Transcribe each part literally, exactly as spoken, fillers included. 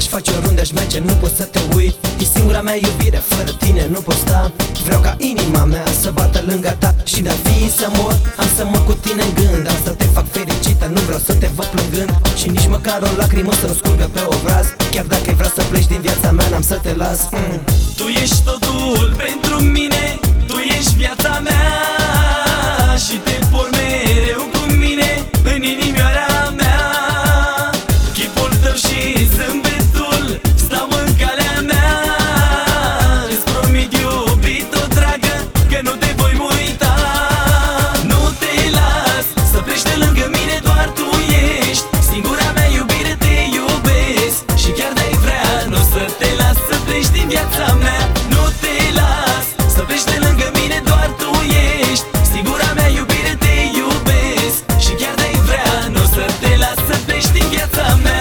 Aș face oriunde aș merge, nu pot să te uit. E singura mea iubire, fără tine nu pot sta. Vreau ca inima mea să bată lângă ta. Și de-a fi să mor, am să mă cu tine în gând. Am să te fac fericită, nu vreau să te văd plângând. Și nici măcar o lacrimă să nu scurgă pe obraz. Chiar dacă ai vrea să pleci din viața mea, n-am să te las. mm. Tu ești totul pentru mine, tu ești viața mea. Și te por mereu cu mine în inimioara mea. Chipul tău și zâmbetul stau în calea mea. Îți promit, iubito dragă, că nu te voi uita. Nu te las să pleci de lângă mine, doar tu ești singura mea iubire, te iubesc. Și chiar de-ai vrea, nu o să te las să pleci din viața mea. Nu te las să pleci de lângă mine, doar tu ești singura mea iubire, te iubesc. Și chiar de-ai vrea, nu o să te las să pleci din viața mea.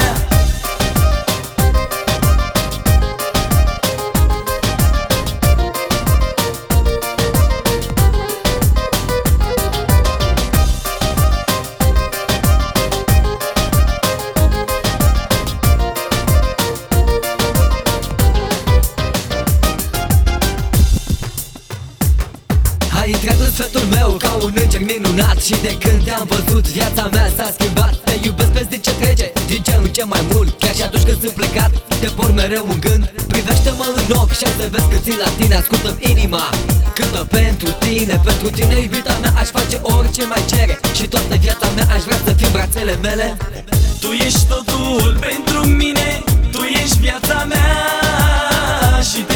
Ai intrat în sfetul meu ca un înger minunat. Și de când te-am văzut, viața mea s-a schimbat. Te iubesc pe zi ce trece, din ce în ce mai mult. Chiar și atunci când sunt plecat, te por mereu în gând. Privește-mă în ochi și să vezi că țin la tine. Ascultă-mi inima, cântă pentru tine. Pentru tine, iubita mea, aș face orice mai cere. Și toată viața mea aș vrea să fii în brațele mele. Tu ești totul pentru mine, tu ești viața mea. Și